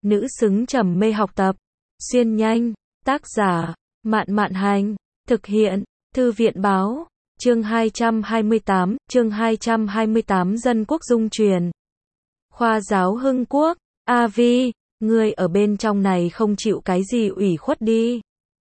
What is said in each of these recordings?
nữ xứng trầm mê học tập. Xuyên nhanh, tác giả, Mạn Mạn Hành, thực hiện, Thư viện Báo, chương 228, Dân Quốc Dung Truyền. Khoa giáo Hưng Quốc, A Vi, ngươi ở bên trong này không chịu cái gì ủy khuất đi.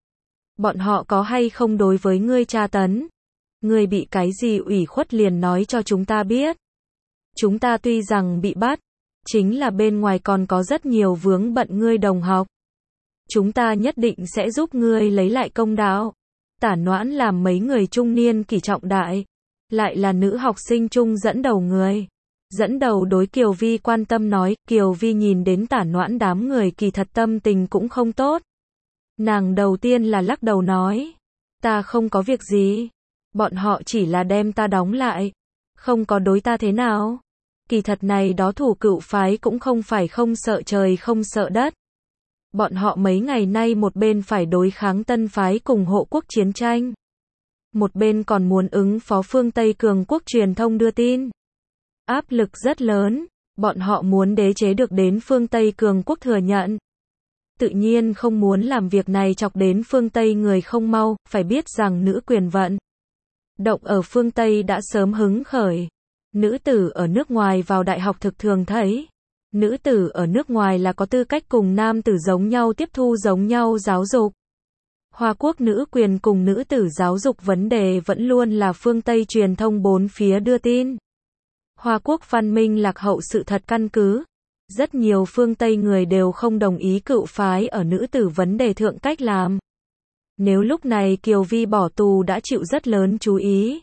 Bọn họ có hay không đối với ngươi tra tấn? Ngươi bị cái gì ủy khuất liền nói cho chúng ta biết. Chúng ta tuy rằng bị bắt, chính là bên ngoài còn có rất nhiều vướng bận ngươi đồng học. Chúng ta nhất định sẽ giúp ngươi lấy lại công đạo. Tả Noãn làm mấy người trung niên kỷ trọng đại, lại là nữ học sinh trung dẫn đầu người. Dẫn đầu đối Kiều Vi quan tâm nói, Kiều Vi nhìn đến Tả Noãn đám người kỳ thật tâm tình cũng không tốt. Nàng đầu tiên là lắc đầu nói, ta không có việc gì. Bọn họ chỉ là đem ta đóng lại, không có đối ta thế nào. Kỳ thật này đó thủ cựu phái cũng không phải không sợ trời không sợ đất. Bọn họ mấy ngày nay một bên phải đối kháng Tân phái cùng Hộ quốc chiến tranh, một bên còn muốn ứng phó phương Tây cường quốc truyền thông đưa tin. Áp lực rất lớn, bọn họ muốn đế chế được đến phương Tây cường quốc thừa nhận. Tự nhiên không muốn làm việc này chọc đến phương Tây người không mau, phải biết rằng nữ quyền vận động ở phương Tây đã sớm hứng khởi. Nữ tử ở nước ngoài vào đại học thực thường thấy. Nữ tử ở nước ngoài là có tư cách cùng nam tử giống nhau tiếp thu giống nhau giáo dục. Hoa quốc nữ quyền cùng nữ tử giáo dục vấn đề vẫn luôn là phương Tây truyền thông bốn phía đưa tin. Hoa quốc văn minh lạc hậu sự thật căn cứ. Rất nhiều phương Tây người đều không đồng ý cựu phái ở nữ tử vấn đề thượng cách làm. Nếu lúc này Kiều Vi bỏ tù đã chịu rất lớn chú ý.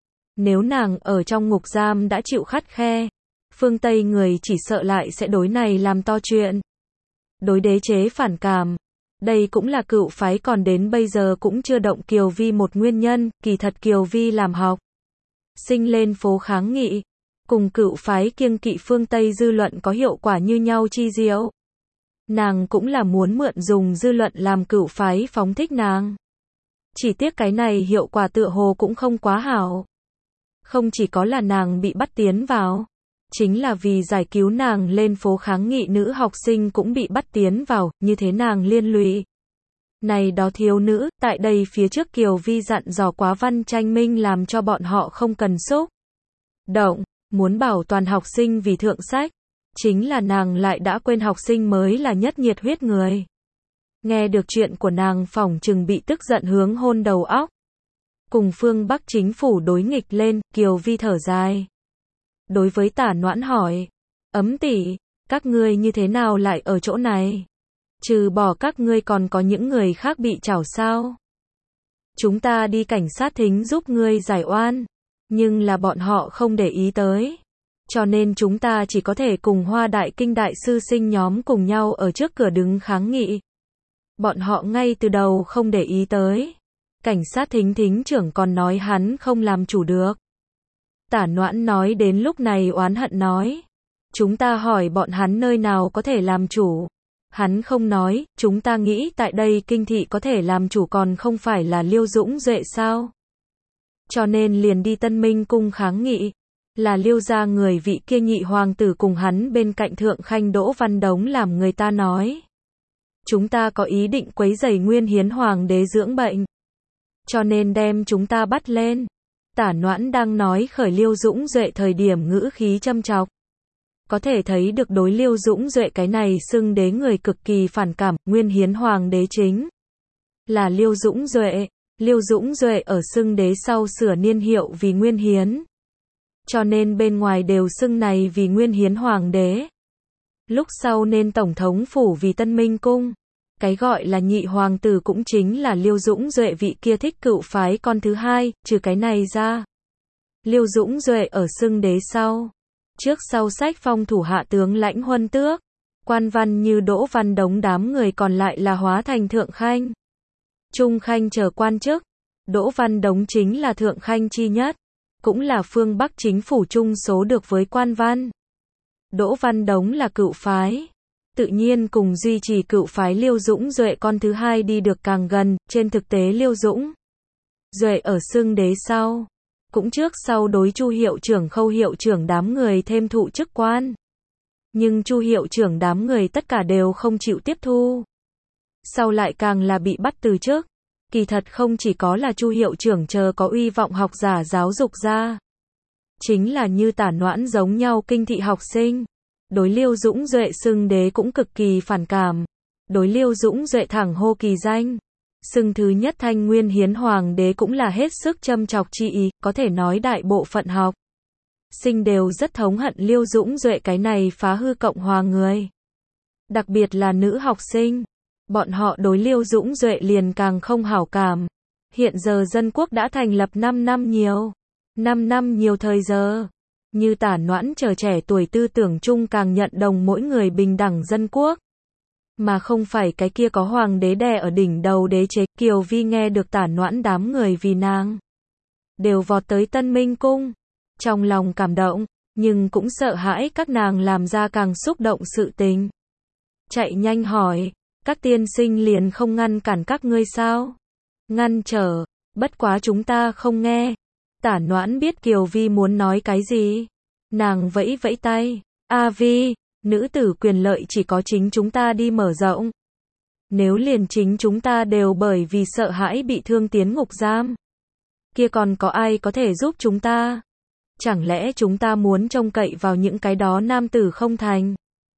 Nếu nàng ở trong ngục giam đã chịu khắt khe, phương Tây người chỉ sợ lại sẽ đối này làm to chuyện. Đối đế chế phản cảm. Đây cũng là cựu phái còn đến bây giờ cũng chưa động Kiều Vi một nguyên nhân, kỳ thật Kiều Vi làm học sinh lên phố kháng nghị. Cùng cựu phái kiêng kỵ phương Tây dư luận có hiệu quả như nhau chi diệu. Nàng cũng là muốn mượn dùng dư luận làm cựu phái phóng thích nàng. Chỉ tiếc cái này hiệu quả tựa hồ cũng không quá hảo. Không chỉ có là nàng bị bắt tiến vào, chính là vì giải cứu nàng lên phố kháng nghị nữ học sinh cũng bị bắt tiến vào, như thế nàng liên lụy. Này đó thiếu nữ, tại đây phía trước Kiều Vi dặn dò quá Văn Tranh Minh làm cho bọn họ không cần xúc động, muốn bảo toàn học sinh vì thượng sách. Chính là nàng lại đã quên học sinh mới là nhất nhiệt huyết người. Nghe được chuyện của nàng phỏng chừng bị tức giận hướng hôn đầu óc. Cùng phương Bắc chính phủ đối nghịch lên, Kiều Vi thở dài. Đối với Tả Noãn hỏi, ấm tỷ, các ngươi như thế nào lại ở chỗ này? Trừ bỏ các ngươi còn có những người khác bị trảo sao? Chúng ta đi cảnh sát thính giúp ngươi giải oan, nhưng là bọn họ không để ý tới. Cho nên chúng ta chỉ có thể cùng Hoa Đại Kinh đại sư sinh nhóm cùng nhau ở trước cửa đứng kháng nghị. Bọn họ ngay từ đầu không để ý tới. Cảnh sát thính trưởng còn nói hắn không làm chủ được. Tả Noãn nói đến lúc này oán hận nói. Chúng ta hỏi bọn hắn nơi nào có thể làm chủ. Hắn không nói, chúng ta nghĩ tại đây kinh thị có thể làm chủ còn không phải là Liêu Dũng Duệ sao. Cho nên liền đi Tân Minh cung kháng nghị. Là Liêu gia người vị kia nhị hoàng tử cùng hắn bên cạnh thượng khanh Đỗ Văn Đống làm người ta nói. Chúng ta có ý định quấy rầy Nguyên Hiến hoàng đế dưỡng bệnh. Cho nên đem chúng ta bắt lên. Tả Noãn đang nói khởi Liêu Dũng Duệ thời điểm ngữ khí châm chọc. Có thể thấy được đối Liêu Dũng Duệ cái này xưng đế người cực kỳ phản cảm, Nguyên Hiến hoàng đế chính là Liêu Dũng Duệ. Liêu Dũng Duệ ở xưng đế sau sửa niên hiệu vì Nguyên Hiến. Cho nên bên ngoài đều xưng này vì Nguyên Hiến hoàng đế. Lúc sau nên tổng thống phủ vì Tân Minh cung. Cái gọi là nhị hoàng tử cũng chính là Liêu Dũng Duệ vị kia thích cựu phái con thứ hai, trừ cái này ra. Liêu Dũng Duệ ở xưng đế sau. Trước sau sách phong thủ hạ tướng lãnh huân tước. Quan văn như Đỗ Văn Đống đám người còn lại là hóa thành thượng khanh. Trung khanh chờ quan chức. Đỗ Văn Đống chính là thượng khanh chi nhất. Cũng là phương Bắc chính phủ chung số được với quan văn. Đỗ Văn Đống là cựu phái. Tự nhiên cùng duy trì cựu phái Liêu Dũng Duệ con thứ hai đi được càng gần, trên thực tế Liêu Dũng Duệ ở xưng đế sau. Cũng trước sau đối Chu hiệu trưởng Khâu hiệu trưởng đám người thêm thụ chức quan. Nhưng Chu hiệu trưởng đám người tất cả đều không chịu tiếp thu. Sau lại càng là bị bắt từ chức. Kỳ thật không chỉ có là Chu hiệu trưởng chờ có uy vọng học giả giáo dục ra. Chính là như Tả Noãn giống nhau kinh thị học sinh. Đối Liêu Dũng Duệ xưng đế cũng cực kỳ phản cảm. Đối Liêu Dũng Duệ thẳng hô kỳ danh. Xưng thứ nhất Thanh Nguyên Hiến Hoàng đế cũng là hết sức châm chọc chi ý, có thể nói đại bộ phận học sinh đều rất thống hận Liêu Dũng Duệ cái này phá hư Cộng hòa người. Đặc biệt là nữ học sinh. Bọn họ đối Liêu Dũng Duệ liền càng không hảo cảm. Hiện giờ dân quốc đã thành lập 5 năm nhiều. 5 năm nhiều thời giờ. Như Tả Noãn chờ trẻ tuổi tư tưởng chung càng nhận đồng mỗi người bình đẳng dân quốc. Mà không phải cái kia có hoàng đế đè ở đỉnh đầu đế chế. Kiều Vi nghe được Tả Noãn đám người vì nàng đều vọt tới Tân Minh Cung. Trong lòng cảm động, nhưng cũng sợ hãi các nàng làm ra càng xúc động sự tình. Chạy nhanh hỏi, các tiên sinh liền không ngăn cản các ngươi sao? Ngăn trở, bất quá chúng ta không nghe. Tả Noãn biết Kiều Vi muốn nói cái gì. Nàng vẫy vẫy tay, A Vi, nữ tử quyền lợi chỉ có chính chúng ta đi mở rộng. Nếu liền chính chúng ta đều bởi vì sợ hãi bị thương tiến ngục giam, kia còn có ai có thể giúp chúng ta? Chẳng lẽ chúng ta muốn trông cậy vào những cái đó nam tử không thành?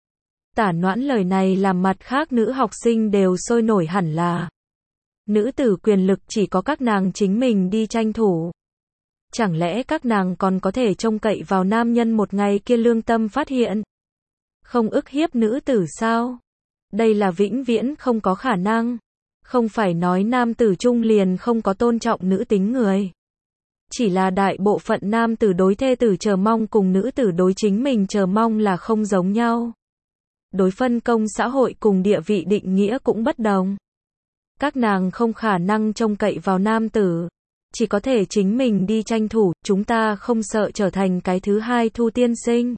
Tả Noãn lời này làm mặt khác nữ học sinh đều sôi nổi hẳn là. Nữ tử quyền lực chỉ có các nàng chính mình đi tranh thủ. Chẳng lẽ các nàng còn có thể trông cậy vào nam nhân một ngày kia lương tâm phát hiện? Không ức hiếp nữ tử sao? Đây là vĩnh viễn không có khả năng. Không phải nói nam tử trung liền không có tôn trọng nữ tính người. Chỉ là đại bộ phận nam tử đối thê tử chờ mong cùng nữ tử đối chính mình chờ mong là không giống nhau. Đối phân công xã hội cùng địa vị định nghĩa cũng bất đồng. Các nàng không khả năng trông cậy vào nam tử. Chỉ có thể chính mình đi tranh thủ, chúng ta không sợ trở thành cái thứ hai Thu tiên sinh.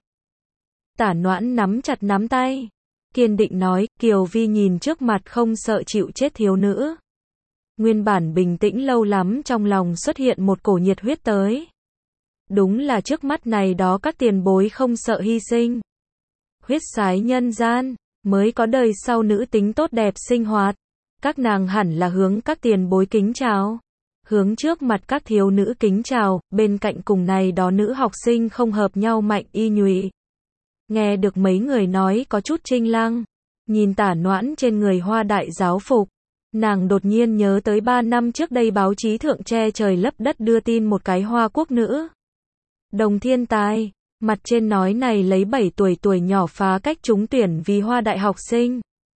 Tả Noãn nắm chặt nắm tay. Kiên định nói, Kiều Vi nhìn trước mặt không sợ chịu chết thiếu nữ. Nguyên bản bình tĩnh lâu lắm trong lòng xuất hiện một cổ nhiệt huyết tới. Đúng là trước mắt này đó các tiền bối không sợ hy sinh. Huyết sái nhân gian, mới có đời sau nữ tính tốt đẹp sinh hoạt. Các nàng hẳn là hướng các tiền bối kính chào. Hướng trước mặt các thiếu nữ kính chào, bên cạnh cùng này đó nữ học sinh không hợp nhau Mạnh Y Nhụy. Nghe được mấy người nói có chút trinh lăng. Nhìn Tả Noãn trên người hoa đại giáo phục. Nàng đột nhiên nhớ tới 3 năm trước đây báo chí thượng che trời lấp đất đưa tin một cái hoa quốc nữ. Đồng thiên tài, mặt trên nói này lấy 7 tuổi nhỏ phá cách trúng tuyển vì hoa đại học sinh.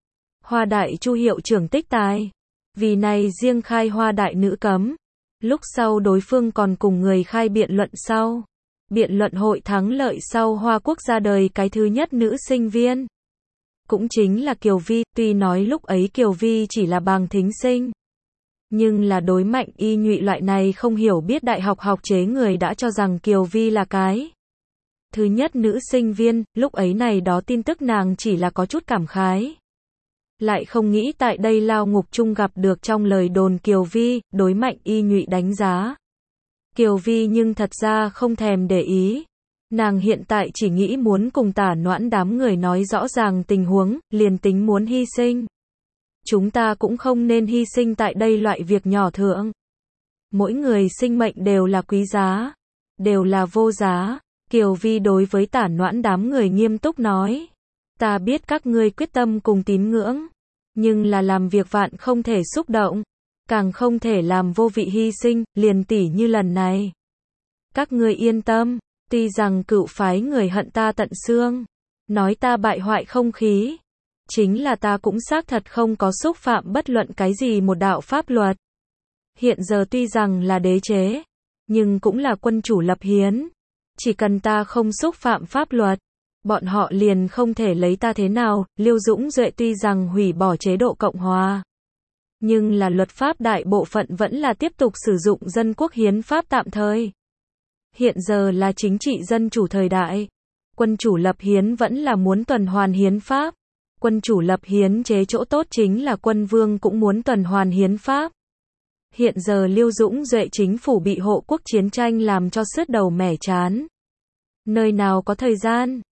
Hoa đại Chu hiệu trưởng tích tài. Vì này riêng khai hoa đại nữ cấm. Lúc sau đối phương còn cùng người khai biện luận sau. Biện luận hội thắng lợi sau Hoa Quốc ra đời cái thứ nhất nữ sinh viên. Cũng chính là Kiều Vi, tuy nói lúc ấy Kiều Vi chỉ là bàng thính sinh. Nhưng là đối Mạnh Y Nhụy loại này không hiểu biết đại học học chế người đã cho rằng Kiều Vi là cái thứ nhất nữ sinh viên, lúc ấy này đó tin tức nàng chỉ là có chút cảm khái. Lại không nghĩ tại đây lao ngục chung gặp được trong lời đồn Kiều Vi, đối Mạnh Y Nhụy đánh giá. Kiều Vi nhưng thật ra không thèm để ý. Nàng hiện tại chỉ nghĩ muốn cùng Tả Noãn đám người nói rõ ràng tình huống, liền tính muốn hy sinh. Chúng ta cũng không nên hy sinh tại đây loại việc nhỏ thượng. Mỗi người sinh mệnh đều là quý giá, đều là vô giá. Kiều Vi đối với Tả Noãn đám người nghiêm túc nói. Ta biết các ngươi quyết tâm cùng tín ngưỡng, nhưng là làm việc vạn không thể xúc động, càng không thể làm vô vị hy sinh, liền tỉ như lần này. Các ngươi yên tâm, tuy rằng cựu phái người hận ta tận xương, nói ta bại hoại không khí, chính là ta cũng xác thật không có xúc phạm bất luận cái gì một đạo pháp luật. Hiện giờ tuy rằng là đế chế, nhưng cũng là quân chủ lập hiến. Chỉ cần ta không xúc phạm pháp luật, bọn họ liền không thể lấy ta thế nào. Liêu Dũng Duệ tuy rằng hủy bỏ chế độ Cộng hòa, nhưng là luật pháp đại bộ phận vẫn là tiếp tục sử dụng dân quốc hiến pháp tạm thời. Hiện giờ là chính trị dân chủ thời đại. Quân chủ lập hiến vẫn là muốn tuần hoàn hiến pháp. Quân chủ lập hiến chế chỗ tốt chính là quân vương cũng muốn tuần hoàn hiến pháp. Hiện giờ Liêu Dũng Duệ chính phủ bị hộ quốc chiến tranh làm cho sứt đầu mẻ chán. Nơi nào có thời gian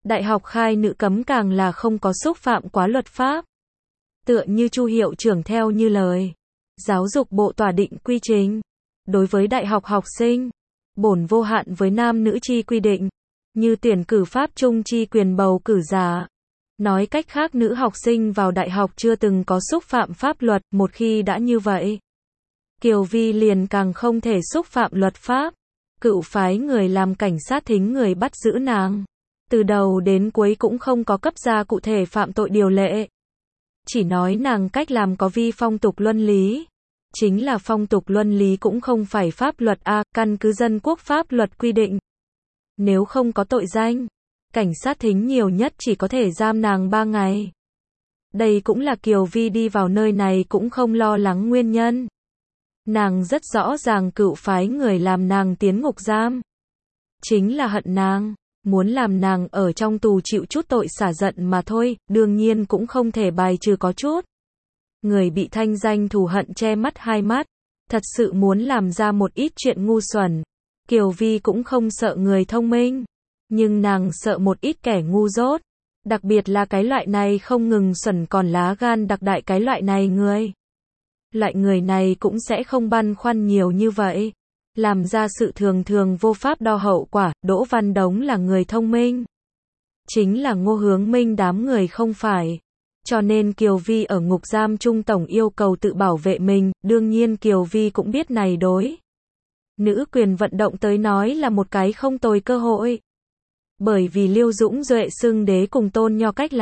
Đại học khai nữ cấm càng là không có xúc phạm quá luật pháp. Tựa như Chu hiệu trưởng theo như lời Giáo dục Bộ tỏa định quy trình. Đối với đại học học sinh, bổn vô hạn với nam nữ chi quy định, như tuyển cử pháp chung chi quyền bầu cử giả. Nói cách khác nữ học sinh vào đại học chưa từng có xúc phạm pháp luật, một khi đã như vậy, Kiều Vi liền càng không thể xúc phạm luật pháp. Cựu phái người làm cảnh sát thính người bắt giữ nàng. Từ đầu đến cuối cũng không có cấp ra cụ thể phạm tội điều lệ. Chỉ nói nàng cách làm có vi phong tục luân lý. Chính là phong tục luân lý cũng không phải pháp luật a, căn cứ dân quốc pháp luật quy định. Nếu không có tội danh, cảnh sát thính nhiều nhất chỉ có thể giam nàng 3 ngày. Đây cũng là Kiều Vi đi vào nơi này cũng không lo lắng nguyên nhân. Nàng rất rõ ràng cựu phái người làm nàng tiến ngục giam. Chính là hận nàng, muốn làm nàng ở trong tù chịu chút tội xả giận mà thôi, đương nhiên cũng không thể bài trừ có chút. Người bị thanh danh thù hận che mắt hai mắt, thật sự muốn làm ra một ít chuyện ngu xuẩn. Kiều Vi cũng không sợ người thông minh, nhưng nàng sợ một ít kẻ ngu dốt. Đặc biệt là cái loại này không ngừng xuẩn còn lá gan đặc đại cái loại này người. Loại người này cũng sẽ không băn khoăn nhiều như vậy. Làm ra sự thường thường vô pháp đo hậu quả. Đỗ Văn Đống là người thông minh. Chính là Ngô Hướng Minh đám người không phải. Cho nên Kiều Vi ở ngục giam trung tổng yêu cầu tự bảo vệ mình. Đương nhiên Kiều Vi cũng biết này đối nữ quyền vận động tới nói là một cái không tồi cơ hội. Bởi vì Liêu Dũng Duệ xưng đế cùng Tôn Nho cách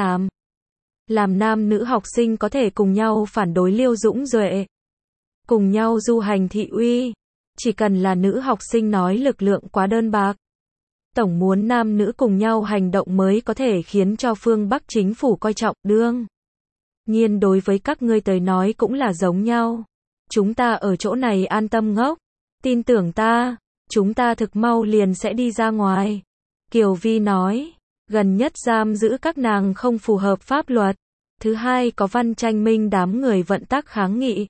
làm nam nữ học sinh có thể cùng nhau phản đối Liêu Dũng Duệ, cùng nhau du hành thị uy. Chỉ cần là nữ học sinh nói lực lượng quá đơn bạc, tổng muốn nam nữ cùng nhau hành động mới có thể khiến cho phương Bắc chính phủ coi trọng. Đương nhiên đối với các ngươi tới nói cũng là giống nhau. Chúng ta ở chỗ này an tâm ngốc, tin tưởng ta, chúng ta thực mau liền sẽ đi ra ngoài. Kiều Vi nói, gần nhất giam giữ các nàng không phù hợp pháp luật. Thứ hai có Văn Tranh Minh đám người vận tác kháng nghị.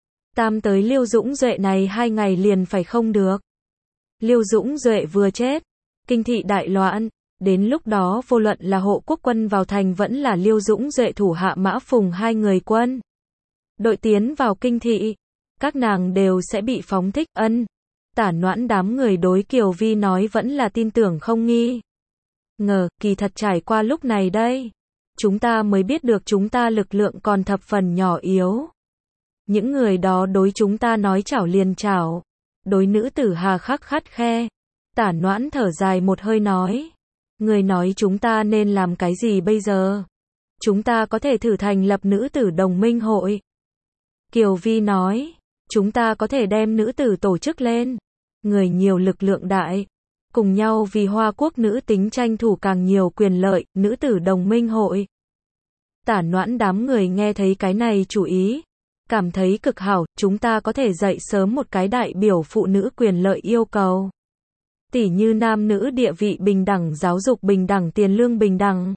Tam tới Liêu Dũng Duệ này 2 ngày liền phải không được. Liêu Dũng Duệ vừa chết, kinh thị đại loạn, đến lúc đó vô luận là hộ quốc quân vào thành vẫn là Liêu Dũng Duệ thủ hạ Mã Phùng 2 người quân đội tiến vào kinh thị, các nàng đều sẽ bị phóng thích. Tả Noãn đám người đối Kiều Vi nói vẫn là tin tưởng không nghi ngờ, kỳ thật trải qua lúc này đây, chúng ta mới biết được chúng ta lực lượng còn thập phần nhỏ yếu. Những người đó đối chúng ta nói chảo liền chảo, đối nữ tử hà khắc khắt khe. Tả Noãn thở dài một hơi nói, người nói chúng ta nên làm cái gì bây giờ? Chúng ta có thể thử thành lập nữ tử đồng minh hội. Kiều Vi nói, chúng ta có thể đem nữ tử tổ chức lên, người nhiều lực lượng đại, cùng nhau vì Hoa Quốc nữ tính tranh thủ càng nhiều quyền lợi, nữ tử đồng minh hội. Tả Noãn đám người nghe thấy cái này chủ ý, cảm thấy cực hảo, chúng ta có thể dậy sớm một cái đại biểu phụ nữ quyền lợi yêu cầu. Tỉ như nam nữ địa vị bình đẳng, giáo dục bình đẳng, tiền lương bình đẳng.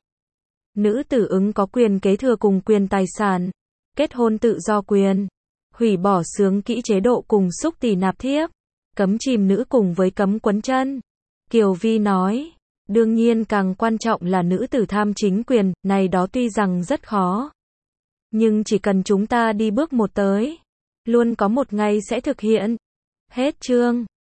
Nữ tử ứng có quyền kế thừa cùng quyền tài sản, kết hôn tự do quyền, hủy bỏ xướng kỹ chế độ cùng xúc tỳ nạp thiếp, cấm chìm nữ cùng với cấm quấn chân. Kiều Vi nói, đương nhiên càng quan trọng là nữ tử tham chính quyền, này đó tuy rằng rất khó. Nhưng chỉ cần chúng ta đi bước một tới, luôn có một ngày sẽ thực hiện. Hết chương.